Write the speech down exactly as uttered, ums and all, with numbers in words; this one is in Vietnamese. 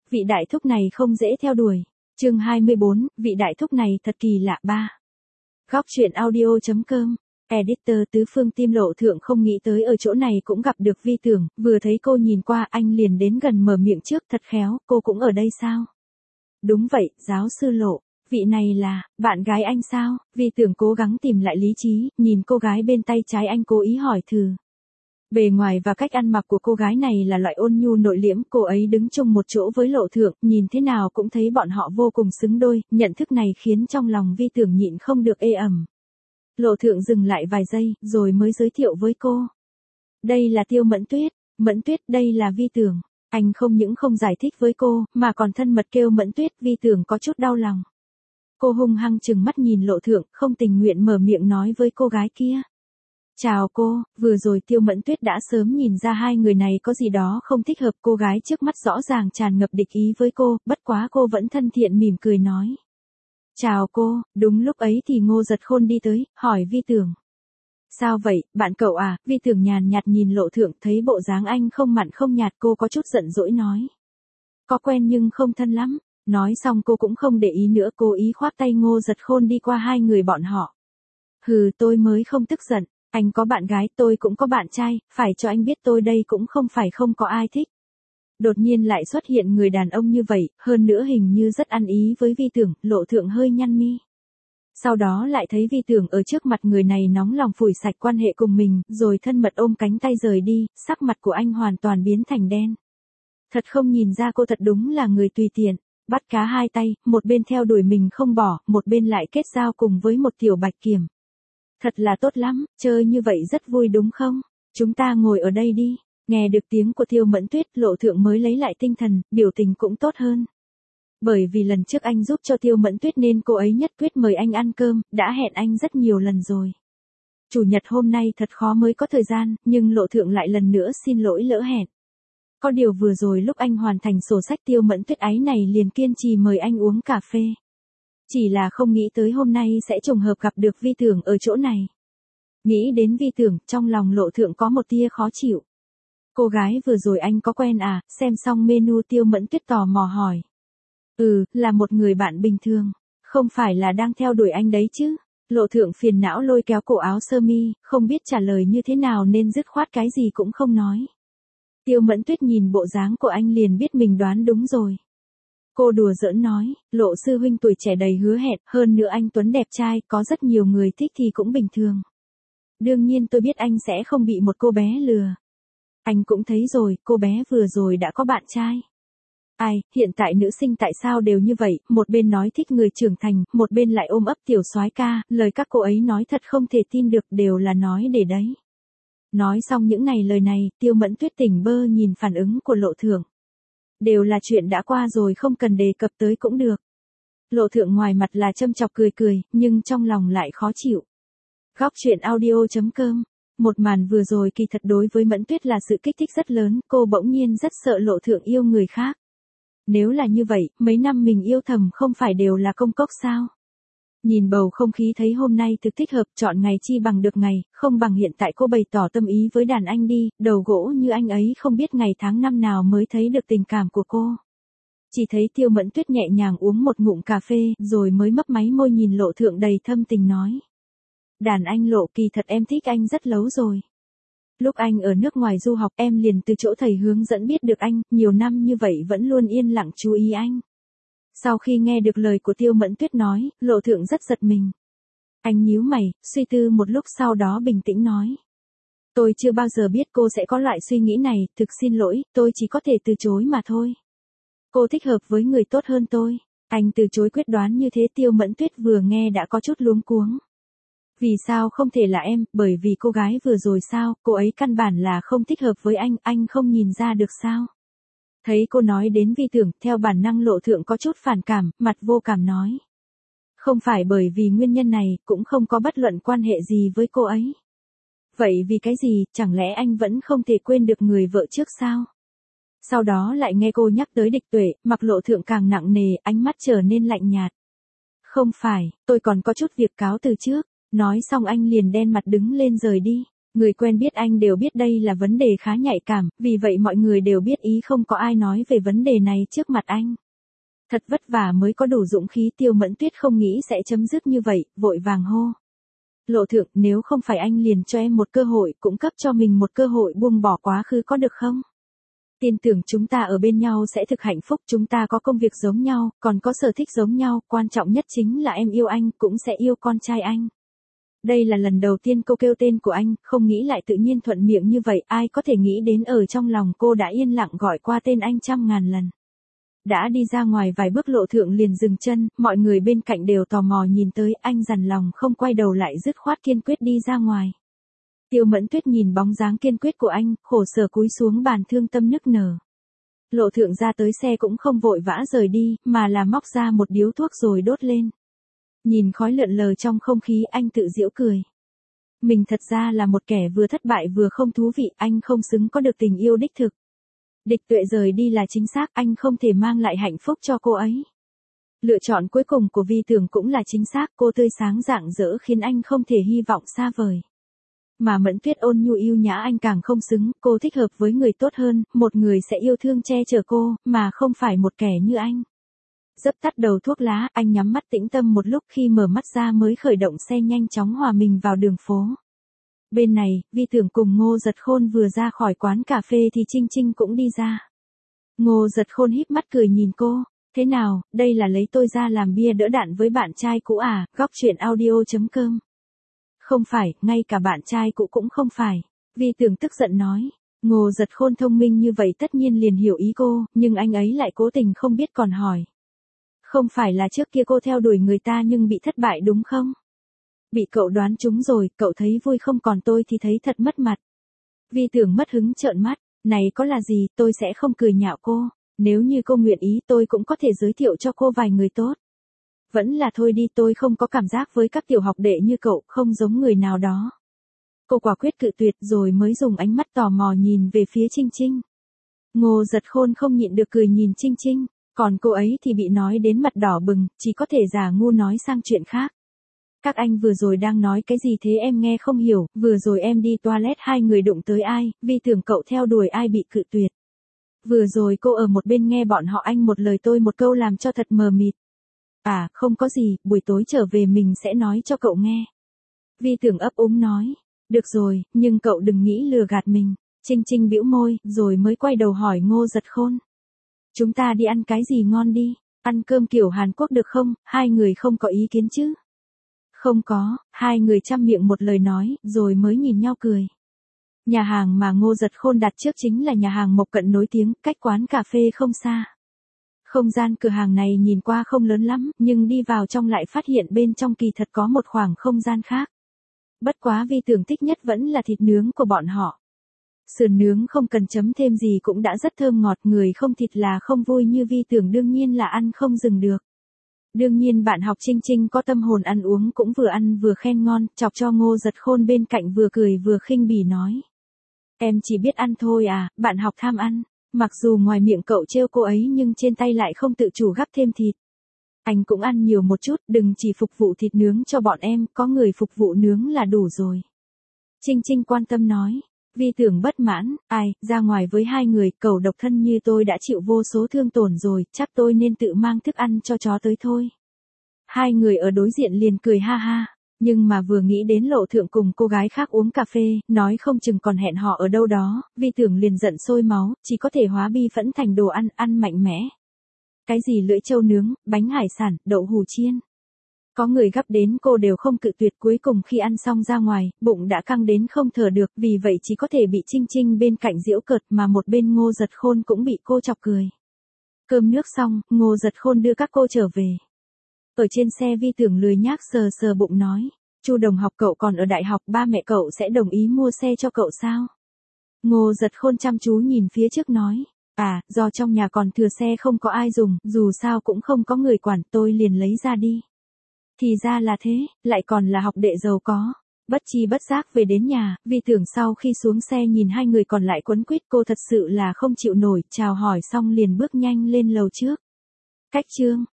vị đại thúc này không dễ theo đuổi. Chương hai mươi bốn, vị đại thúc này thật kỳ lạ ba. Góc truyện audio.com. Editor tứ phương tim Lộ Thượng không nghĩ tới ở chỗ này cũng gặp được Vi Tưởng, vừa thấy cô nhìn qua anh liền đến gần mở miệng trước, thật khéo, cô cũng ở đây sao? Đúng vậy, giáo sư Lộ, vị này là, bạn gái anh sao? Vi Tưởng cố gắng tìm lại lý trí, nhìn cô gái bên tay trái anh cố ý hỏi thử. Bề ngoài và cách ăn mặc của cô gái này là loại ôn nhu nội liễm, cô ấy đứng chung một chỗ với Lộ Thượng, nhìn thế nào cũng thấy bọn họ vô cùng xứng đôi, nhận thức này khiến trong lòng Vi Tưởng nhịn không được ê ẩm. Lộ Thượng dừng lại vài giây, rồi mới giới thiệu với cô. Đây là Tiêu Mẫn Tuyết, Mẫn Tuyết, đây là Vi Tưởng. Anh không những không giải thích với cô, mà còn thân mật kêu Mẫn Tuyết. Vi Tưởng có chút đau lòng. Cô hung hăng trừng mắt nhìn Lộ Thượng, không tình nguyện mở miệng nói với cô gái kia. Chào cô, vừa rồi Tiêu Mẫn Tuyết đã sớm nhìn ra hai người này có gì đó không thích hợp, cô gái trước mắt rõ ràng tràn ngập địch ý với cô, bất quá cô vẫn thân thiện mỉm cười nói. Chào cô, đúng lúc ấy thì Ngô Giật Khôn đi tới, hỏi Vi Tưởng. Sao vậy, bạn cậu à? Vi Tưởng nhàn nhạt nhìn Lộ Thượng, thấy bộ dáng anh không mặn không nhạt, cô có chút giận dỗi nói. Có quen nhưng không thân lắm. Nói xong cô cũng không để ý nữa, cố ý khoác tay Ngô Giật Khôn đi qua hai người bọn họ. Hừ, tôi mới không tức giận, anh có bạn gái, tôi cũng có bạn trai, phải cho anh biết tôi đây cũng không phải không có ai thích. Đột nhiên lại xuất hiện người đàn ông như vậy, hơn nữa hình như rất ăn ý với Vi Tưởng, Lộ Thượng hơi nhăn mi. Sau đó lại thấy Vi Tưởng ở trước mặt người này nóng lòng phủi sạch quan hệ cùng mình, rồi thân mật ôm cánh tay rời đi, sắc mặt của anh hoàn toàn biến thành đen. Thật không nhìn ra cô thật đúng là người tùy tiện, bắt cá hai tay, một bên theo đuổi mình không bỏ, một bên lại kết giao cùng với một tiểu bạch kiểm. Thật là tốt lắm, chơi như vậy rất vui đúng không? Chúng ta ngồi ở đây đi. Nghe được tiếng của Tiêu Mẫn Tuyết, Lộ Thượng mới lấy lại tinh thần, biểu tình cũng tốt hơn. Bởi vì lần trước anh giúp cho Tiêu Mẫn Tuyết nên cô ấy nhất quyết mời anh ăn cơm, đã hẹn anh rất nhiều lần rồi. Chủ nhật hôm nay thật khó mới có thời gian, nhưng Lộ Thượng lại lần nữa xin lỗi lỡ hẹn. Có điều vừa rồi lúc anh hoàn thành sổ sách Tiêu Mẫn Tuyết ấy này liền kiên trì mời anh uống cà phê. Chỉ là không nghĩ tới hôm nay sẽ trùng hợp gặp được Vi Tưởng ở chỗ này. Nghĩ đến Vi Tưởng, trong lòng Lộ Thượng có một tia khó chịu. Cô gái vừa rồi anh có quen à? Xem xong menu Tiêu Mẫn Tuyết tò mò hỏi. Ừ, là một người bạn bình thường. Không phải là đang theo đuổi anh đấy chứ? Lộ Thượng phiền não lôi kéo cổ áo sơ mi, không biết trả lời như thế nào nên dứt khoát cái gì cũng không nói. Tiêu Mẫn Tuyết nhìn bộ dáng của anh liền biết mình đoán đúng rồi. Cô đùa giỡn nói, Lộ sư huynh tuổi trẻ đầy hứa hẹn, hơn nữa anh tuấn đẹp trai, có rất nhiều người thích thì cũng bình thường. Đương nhiên tôi biết anh sẽ không bị một cô bé lừa. Anh cũng thấy rồi, cô bé vừa rồi đã có bạn trai. Ai, hiện tại nữ sinh tại sao đều như vậy, một bên nói thích người trưởng thành, một bên lại ôm ấp tiểu soái ca, lời các cô ấy nói thật không thể tin được, đều là nói để đấy. Nói xong những ngày lời này, Tiêu Mẫn Tuyết tỉnh bơ nhìn phản ứng của Lộ Thượng. Đều là chuyện đã qua rồi, không cần đề cập tới cũng được. Lộ Thượng ngoài mặt là châm chọc cười cười, nhưng trong lòng lại khó chịu. Góc truyện audio.com. Một màn vừa rồi kỳ thật đối với Mẫn Tuyết là sự kích thích rất lớn, cô bỗng nhiên rất sợ Lộ Thượng yêu người khác. Nếu là như vậy, mấy năm mình yêu thầm không phải đều là công cốc sao? Nhìn bầu không khí thấy hôm nay thực thích hợp, chọn ngày chi bằng được ngày, không bằng hiện tại cô bày tỏ tâm ý với đàn anh đi, đầu gỗ như anh ấy không biết ngày tháng năm nào mới thấy được tình cảm của cô. Chỉ thấy Tiêu Mẫn Tuyết nhẹ nhàng uống một ngụm cà phê, rồi mới mấp máy môi nhìn Lộ Thượng đầy thâm tình nói. Đàn anh Lộ, kỳ thật em thích anh rất lâu rồi. Lúc anh ở nước ngoài du học em liền từ chỗ thầy hướng dẫn biết được anh, nhiều năm như vậy vẫn luôn yên lặng chú ý anh. Sau khi nghe được lời của Tiêu Mẫn Tuyết nói, Lộ Thượng rất giật mình. Anh nhíu mày, suy tư một lúc sau đó bình tĩnh nói. Tôi chưa bao giờ biết cô sẽ có loại suy nghĩ này, thực xin lỗi, tôi chỉ có thể từ chối mà thôi. Cô thích hợp với người tốt hơn tôi. Anh từ chối quyết đoán như thế. Tiêu Mẫn Tuyết vừa nghe đã có chút luống cuống. Vì sao không thể là em, bởi vì cô gái vừa rồi sao, cô ấy căn bản là không thích hợp với anh, anh không nhìn ra được sao? Thấy cô nói đến Vi Tưởng, theo bản năng Lộ Thượng có chút phản cảm, mặt vô cảm nói. Không phải bởi vì nguyên nhân này, cũng không có bất luận quan hệ gì với cô ấy. Vậy vì cái gì, chẳng lẽ anh vẫn không thể quên được người vợ trước sao? Sau đó lại nghe cô nhắc tới Địch Tuệ, mặt Lộ Thượng càng nặng nề, ánh mắt trở nên lạnh nhạt. Không phải, tôi còn có chút việc cáo từ trước. Nói xong anh liền đen mặt đứng lên rời đi. Người quen biết anh đều biết đây là vấn đề khá nhạy cảm, vì vậy mọi người đều biết ý không có ai nói về vấn đề này trước mặt anh. Thật vất vả mới có đủ dũng khí, Tiêu Mẫn Tuyết không nghĩ sẽ chấm dứt như vậy, vội vàng hô. Lộ thượng, nếu không phải anh liền cho em một cơ hội, cũng cấp cho mình một cơ hội buông bỏ quá khứ có được không? Tin tưởng chúng ta ở bên nhau sẽ thực hạnh phúc, chúng ta có công việc giống nhau, còn có sở thích giống nhau, quan trọng nhất chính là em yêu anh, cũng sẽ yêu con trai anh. Đây là lần đầu tiên cô kêu tên của anh, không nghĩ lại tự nhiên thuận miệng như vậy, ai có thể nghĩ đến ở trong lòng cô đã yên lặng gọi qua tên anh trăm ngàn lần. Đã đi ra ngoài vài bước Lộ thượng liền dừng chân, mọi người bên cạnh đều tò mò nhìn tới, anh dằn lòng không quay đầu lại, dứt khoát kiên quyết đi ra ngoài. Tiêu Mẫn Tuyết nhìn bóng dáng kiên quyết của anh, khổ sở cúi xuống bàn thương tâm nức nở. Lộ thượng ra tới xe cũng không vội vã rời đi, mà là móc ra một điếu thuốc rồi đốt lên. Nhìn khói lượn lờ trong không khí, anh tự giễu cười. Mình thật ra là một kẻ vừa thất bại vừa không thú vị, anh không xứng có được tình yêu đích thực. Địch Tuệ rời đi là chính xác, anh không thể mang lại hạnh phúc cho cô ấy. Lựa chọn cuối cùng của Vi Tưởng cũng là chính xác, cô tươi sáng rạng rỡ khiến anh không thể hy vọng xa vời. Mà Mẫn Tuyết ôn nhu yêu nhã anh càng không xứng, cô thích hợp với người tốt hơn, một người sẽ yêu thương che chở cô, mà không phải một kẻ như anh. Dấp tắt đầu thuốc lá, anh nhắm mắt tĩnh tâm một lúc, khi mở mắt ra mới khởi động xe nhanh chóng hòa mình vào đường phố. Bên này, Vi Tưởng cùng Ngô Giật Khôn vừa ra khỏi quán cà phê thì Trinh Trinh cũng đi ra. Ngô Giật Khôn híp mắt cười nhìn cô, thế nào, đây là lấy tôi ra làm bia đỡ đạn với bạn trai cũ à, góc chuyện audio chấm com. Không phải, ngay cả bạn trai cũ cũng không phải. Vi Tưởng tức giận nói. Ngô Giật Khôn thông minh như vậy tất nhiên liền hiểu ý cô, nhưng anh ấy lại cố tình không biết còn hỏi. Không phải là trước kia cô theo đuổi người ta nhưng bị thất bại đúng không? Bị cậu đoán trúng rồi, cậu thấy vui không, còn tôi thì thấy thật mất mặt. Vi Tưởng mất hứng trợn mắt, này có là gì, tôi sẽ không cười nhạo cô, nếu như cô nguyện ý tôi cũng có thể giới thiệu cho cô vài người tốt. Vẫn là thôi đi, tôi không có cảm giác với các tiểu học đệ như cậu, không giống người nào đó. Cô quả quyết cự tuyệt rồi mới dùng ánh mắt tò mò nhìn về phía Trinh Trinh. Ngô Giật Khôn không nhịn được cười nhìn Trinh Trinh, còn cô ấy thì bị nói đến mặt đỏ bừng, chỉ có thể giả ngu nói sang chuyện khác. Các anh vừa rồi đang nói cái gì thế, em nghe không hiểu, vừa rồi em đi toilet hai người đụng tới ai, Vi Tưởng cậu theo đuổi ai bị cự tuyệt. Vừa rồi cô ở một bên nghe bọn họ anh một lời tôi một câu làm cho thật mờ mịt. À, không có gì, buổi tối trở về mình sẽ nói cho cậu nghe. Vi Tưởng ấp úng nói, được rồi, nhưng cậu đừng nghĩ lừa gạt mình. Trinh Trinh bĩu môi, rồi mới quay đầu hỏi Ngô Giật Khôn. Chúng ta đi ăn cái gì ngon đi, ăn cơm kiểu Hàn Quốc được không, hai người không có ý kiến chứ? Không có, hai người chăm miệng một lời nói, rồi mới nhìn nhau cười. Nhà hàng mà Ngô Giật Khôn đặt trước chính là nhà hàng Mộc Cận nổi tiếng, cách quán cà phê không xa. Không gian cửa hàng này nhìn qua không lớn lắm, nhưng đi vào trong lại phát hiện bên trong kỳ thật có một khoảng không gian khác. Bất quá Vi Tưởng thích nhất vẫn là thịt nướng của bọn họ. Sườn nướng không cần chấm thêm gì cũng đã rất thơm ngọt, người không thịt là không vui như Vi Tưởng đương nhiên là ăn không dừng được. Đương nhiên bạn học Trinh Trinh có tâm hồn ăn uống cũng vừa ăn vừa khen ngon, chọc cho Ngô Giật Khôn bên cạnh vừa cười vừa khinh bỉ nói. Em chỉ biết ăn thôi à, bạn học tham ăn. Mặc dù ngoài miệng cậu trêu cô ấy nhưng trên tay lại không tự chủ gắp thêm thịt. Anh cũng ăn nhiều một chút, đừng chỉ phục vụ thịt nướng cho bọn em, có người phục vụ nướng là đủ rồi. Trinh Trinh quan tâm nói. Vi Tưởng bất mãn, ai, ra ngoài với hai người, cậu độc thân như tôi đã chịu vô số thương tổn rồi, chắc tôi nên tự mang thức ăn cho chó tới thôi. Hai người ở đối diện liền cười ha ha, nhưng mà vừa nghĩ đến Lộ Thượng cùng cô gái khác uống cà phê, nói không chừng còn hẹn họ ở đâu đó, Vi Tưởng liền giận sôi máu, chỉ có thể hóa bi phẫn thành đồ ăn, ăn mạnh mẽ. Cái gì lưỡi trâu nướng, bánh hải sản, đậu hù chiên. Có người gắp đến cô đều không cự tuyệt, cuối cùng khi ăn xong ra ngoài, bụng đã căng đến không thở được, vì vậy chỉ có thể bị Trinh Trinh bên cạnh giễu cợt, mà một bên Ngô Giật Khôn cũng bị cô chọc cười. Cơm nước xong, Ngô Giật Khôn đưa các cô trở về. Ở trên xe Vi Tưởng lười nhác sờ sờ bụng nói, Chu đồng học cậu còn ở đại học, ba mẹ cậu sẽ đồng ý mua xe cho cậu sao? Ngô Giật Khôn chăm chú nhìn phía trước nói, à, do trong nhà còn thừa xe không có ai dùng, dù sao cũng không có người quản, tôi liền lấy ra đi. Thì ra là thế, lại còn là học đệ giàu có. Bất chi bất giác về đến nhà, Vi Tưởng sau khi xuống xe nhìn hai người còn lại quấn quýt, cô thật sự là không chịu nổi, chào hỏi xong liền bước nhanh lên lầu trước. Cách chương